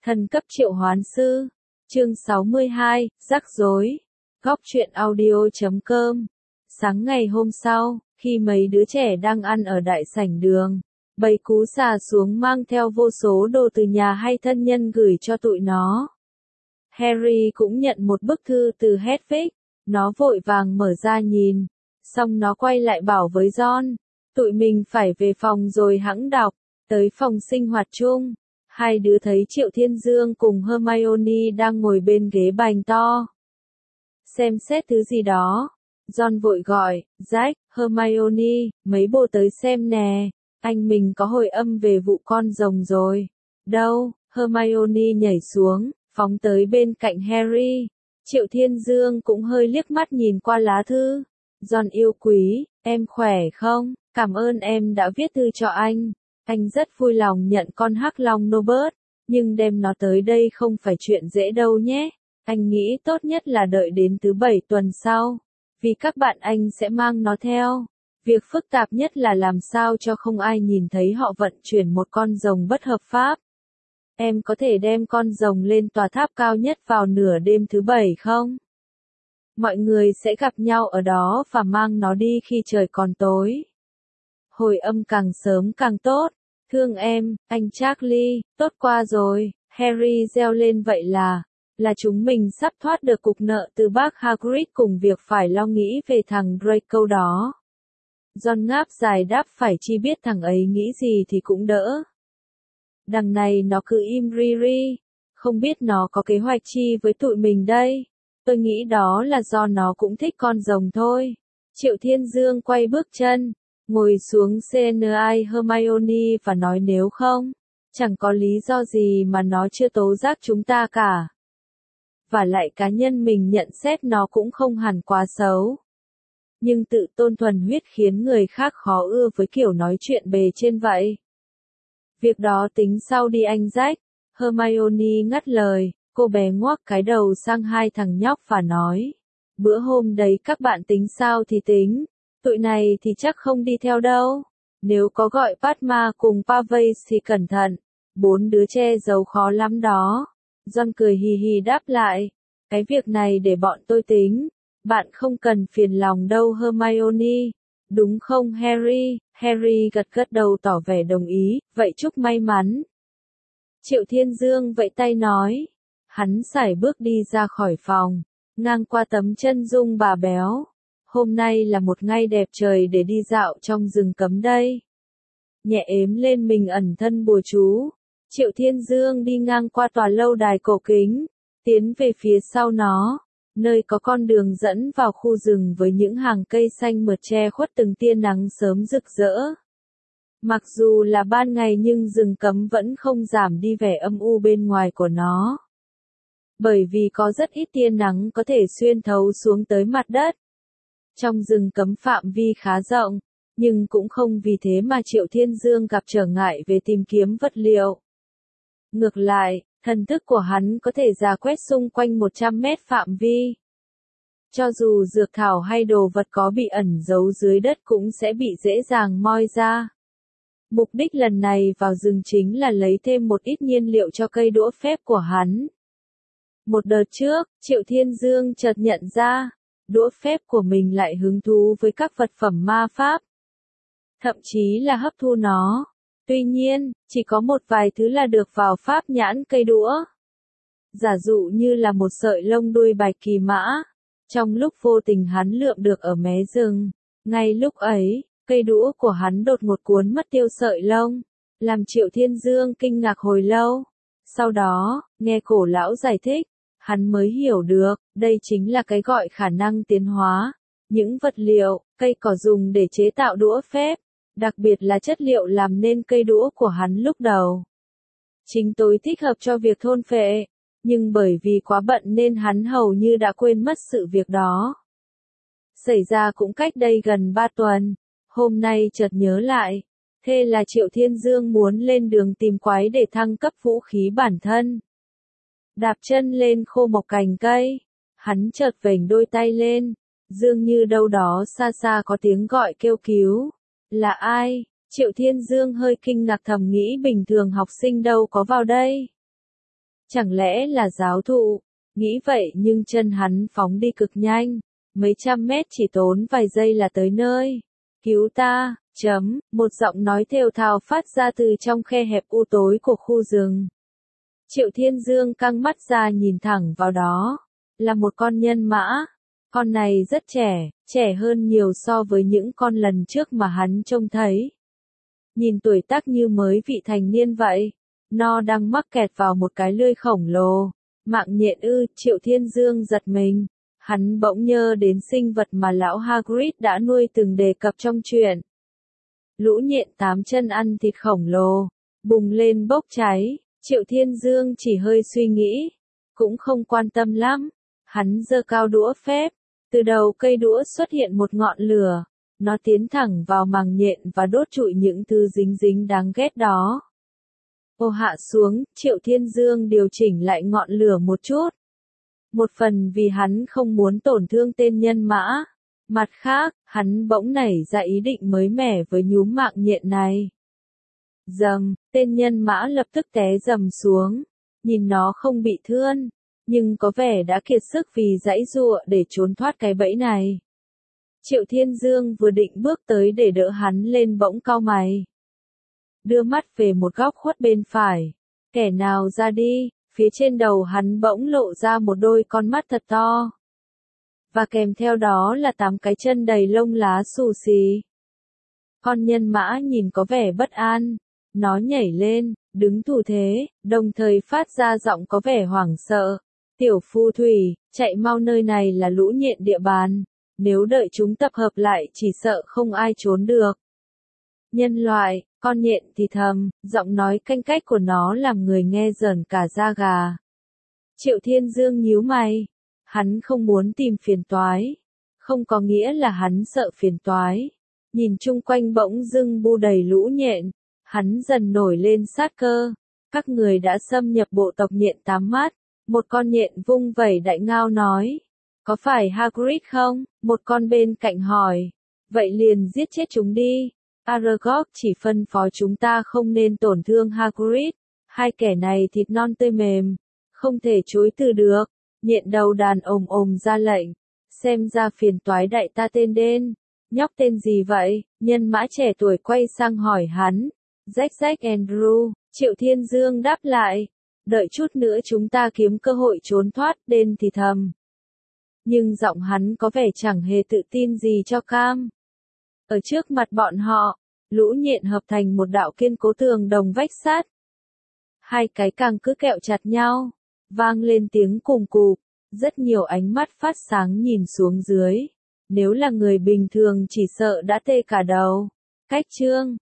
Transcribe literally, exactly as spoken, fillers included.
Thần cấp triệu hoán sư. Chương sáu mươi hai, rắc rối. Góc truyện audio chấm com. Sáng ngày hôm sau, khi mấy đứa trẻ đang ăn ở đại sảnh đường, bầy cú xà xuống mang theo vô số đồ từ nhà hay thân nhân gửi cho tụi nó. Harry cũng nhận một bức thư từ Hedwig, nó vội vàng mở ra nhìn, xong nó quay lại bảo với Ron, tụi mình phải về phòng rồi hẵng đọc. Tới phòng sinh hoạt chung, hai đứa thấy Triệu Thiên Dương cùng Hermione đang ngồi bên ghế bành to. Xem xét thứ gì đó. Ron vội gọi, Jack, Hermione, mấy bồ tới xem nè, anh mình có hồi âm về vụ con rồng rồi. Đâu? Hermione nhảy xuống, phóng tới bên cạnh Harry. Triệu Thiên Dương cũng hơi liếc mắt nhìn qua lá thư. Ron yêu quý, em khỏe không? Cảm ơn em đã viết thư cho anh. Anh rất vui lòng nhận con hắc long Norbert, nhưng đem nó tới đây không phải chuyện dễ đâu nhé. Anh nghĩ tốt nhất là đợi đến thứ bảy tuần sau, vì các bạn anh sẽ mang nó theo. Việc phức tạp nhất là làm sao cho không ai nhìn thấy họ vận chuyển một con rồng bất hợp pháp. Em có thể đem con rồng lên tòa tháp cao nhất vào nửa đêm thứ bảy không? Mọi người sẽ gặp nhau ở đó và mang nó đi khi trời còn tối. Hồi âm càng sớm càng tốt. Thương em, anh Charlie, tốt qua rồi. Harry reo lên vậy là, là chúng mình sắp thoát được cục nợ từ bác Hagrid cùng việc phải lo nghĩ về thằng Draco đó. Ron ngáp dài đáp phải chi biết thằng ấy nghĩ gì thì cũng đỡ. Đằng này nó cứ im ri ri, không biết nó có kế hoạch chi với tụi mình đây. Tôi nghĩ đó là do nó cũng thích con rồng thôi. Triệu Thiên Dương quay bước chân, ngồi xuống xê en i Hermione và nói nếu không, chẳng có lý do gì mà nó chưa tố giác chúng ta cả. Và lại cá nhân mình nhận xét nó cũng không hẳn quá xấu. Nhưng tự tôn thuần huyết khiến người khác khó ưa với kiểu nói chuyện bề trên vậy. Việc đó tính sau đi anh Jack. Hermione ngắt lời, cô bé ngoác cái đầu sang hai thằng nhóc và nói, bữa hôm đấy các bạn tính sao thì tính. Tụi này thì chắc không đi theo đâu. Nếu có gọi Padma cùng Pavase thì cẩn thận. Bốn đứa che giấu khó lắm đó. Ron cười hì hì đáp lại. Cái việc này để bọn tôi tính. Bạn không cần phiền lòng đâu Hermione. Đúng không Harry? Harry gật gật đầu tỏ vẻ đồng ý. Vậy chúc may mắn. Triệu Thiên Dương vẫy tay nói. Hắn sải bước đi ra khỏi phòng. Ngang qua tấm chân dung bà béo. Hôm nay là một ngày đẹp trời để đi dạo trong rừng cấm đây. Nhẹ ếm lên mình ẩn thân bùa chú. Triệu Thiên Dương đi ngang qua tòa lâu đài cổ kính, tiến về phía sau nó, nơi có con đường dẫn vào khu rừng với những hàng cây xanh mượt che khuất từng tia nắng sớm rực rỡ. Mặc dù là ban ngày nhưng rừng cấm vẫn không giảm đi vẻ âm u bên ngoài của nó. Bởi vì có rất ít tia nắng có thể xuyên thấu xuống tới mặt đất. Trong rừng cấm phạm vi khá rộng, nhưng cũng không vì thế mà Triệu Thiên Dương gặp trở ngại về tìm kiếm vật liệu. Ngược lại, thần thức của hắn có thể rà quét xung quanh một trăm mét phạm vi. Cho dù dược thảo hay đồ vật có bị ẩn giấu dưới đất cũng sẽ bị dễ dàng moi ra. Mục đích lần này vào rừng chính là lấy thêm một ít nhiên liệu cho cây đũa phép của hắn. Một đợt trước, Triệu Thiên Dương chợt nhận ra, đũa phép của mình lại hứng thú với các vật phẩm ma pháp. Thậm chí là hấp thu nó. Tuy nhiên, chỉ có một vài thứ là được vào pháp nhãn cây đũa. Giả dụ như là một sợi lông đuôi bạch kỳ mã. Trong lúc vô tình hắn lượm được ở mé rừng. Ngay lúc ấy, cây đũa của hắn đột ngột cuốn mất tiêu sợi lông. Làm Triệu Thiên Dương kinh ngạc hồi lâu. Sau đó, nghe cổ lão giải thích. Hắn mới hiểu được, đây chính là cái gọi khả năng tiến hóa. Những vật liệu, cây cỏ dùng để chế tạo đũa phép, đặc biệt là chất liệu làm nên cây đũa của hắn lúc đầu. Chính tối thích hợp cho việc thôn phệ, nhưng bởi vì quá bận nên hắn hầu như đã quên mất sự việc đó. Xảy ra cũng cách đây gần ba tuần, hôm nay chợt nhớ lại, thế là Triệu Thiên Dương muốn lên đường tìm quái để thăng cấp vũ khí bản thân. Đạp chân lên khô một cành cây, hắn chợt vểnh đôi tay lên, dường như đâu đó xa xa có tiếng gọi kêu cứu. Là ai? Triệu Thiên Dương hơi kinh ngạc thầm nghĩ bình thường học sinh đâu có vào đây. Chẳng lẽ là giáo thụ? Nghĩ vậy nhưng chân hắn phóng đi cực nhanh. Mấy trăm mét chỉ tốn vài giây là tới nơi. Cứu ta, chấm, một giọng nói thều thào phát ra từ trong khe hẹp u tối của khu rừng. Triệu Thiên Dương căng mắt ra nhìn thẳng vào đó. Là một con nhân mã. Con này rất trẻ, trẻ hơn nhiều so với những con lần trước mà hắn trông thấy. Nhìn tuổi tác như mới vị thành niên vậy. Nó đang mắc kẹt vào một cái lưỡi khổng lồ. Mạng nhện ư, Triệu Thiên Dương giật mình. Hắn bỗng nhớ đến sinh vật mà lão Hagrid đã nuôi từng đề cập trong truyện. Lũ nhện tám chân ăn thịt khổng lồ, bùng lên bốc cháy. Triệu Thiên Dương chỉ hơi suy nghĩ, cũng không quan tâm lắm. Hắn giơ cao đũa phép, từ đầu cây đũa xuất hiện một ngọn lửa. Nó tiến thẳng vào màng nhện và đốt trụi những thứ dính dính đáng ghét đó. Ô hạ xuống, Triệu Thiên Dương điều chỉnh lại ngọn lửa một chút. Một phần vì hắn không muốn tổn thương tên nhân mã. Mặt khác, hắn bỗng nảy ra ý định mới mẻ với nhúm mạng nhện này. Dầm, tên nhân mã lập tức té dầm xuống. Nhìn nó không bị thương, nhưng có vẻ đã kiệt sức vì giãy giụa để trốn thoát cái bẫy này. Triệu Thiên Dương vừa định bước tới để đỡ hắn lên bỗng cau mày. Đưa mắt về một góc khuất bên phải. Kẻ nào ra đi, phía trên đầu hắn bỗng lộ ra một đôi con mắt thật to. Và kèm theo đó là tám cái chân đầy lông lá xù xì. Con nhân mã nhìn có vẻ bất an. Nó nhảy lên, đứng thủ thế, đồng thời phát ra giọng có vẻ hoảng sợ. Tiểu phù thủy, chạy mau, nơi này là lũ nhện địa bàn. Nếu đợi chúng tập hợp lại chỉ sợ không ai trốn được. Nhân loại, con nhện thì thầm, giọng nói canh cách của nó làm người nghe rợn cả da gà. Triệu Thiên Dương nhíu mày. Hắn không muốn tìm phiền toái. Không có nghĩa là hắn sợ phiền toái. Nhìn chung quanh bỗng dưng bu đầy lũ nhện. Hắn dần nổi lên sát cơ. Các người đã xâm nhập bộ tộc nhện tám mắt. Một con nhện vung vẩy đại ngao nói. Có phải Hagrid không? Một con bên cạnh hỏi. Vậy liền giết chết chúng đi. Aragog chỉ phân phó chúng ta không nên tổn thương Hagrid. Hai kẻ này thịt non tươi mềm. Không thể chối từ được. Nhện đầu đàn ồm ồm ra lệnh. Xem ra phiền toái đại ta tên đen. Nhóc tên gì vậy? Nhân mã trẻ tuổi quay sang hỏi hắn. Jack Jack Andrew. Triệu Thiên Dương đáp lại. Đợi chút nữa chúng ta kiếm cơ hội trốn thoát, đen thì thầm. Nhưng giọng hắn có vẻ chẳng hề tự tin gì cho cam. Ở trước mặt bọn họ, lũ nhện hợp thành một đạo kiên cố tường đồng vách sắt. Hai cái càng cứ kẹo chặt nhau, vang lên tiếng cùm cụp, rất nhiều ánh mắt phát sáng nhìn xuống dưới. Nếu là người bình thường chỉ sợ đã tê cả đầu. Cách chương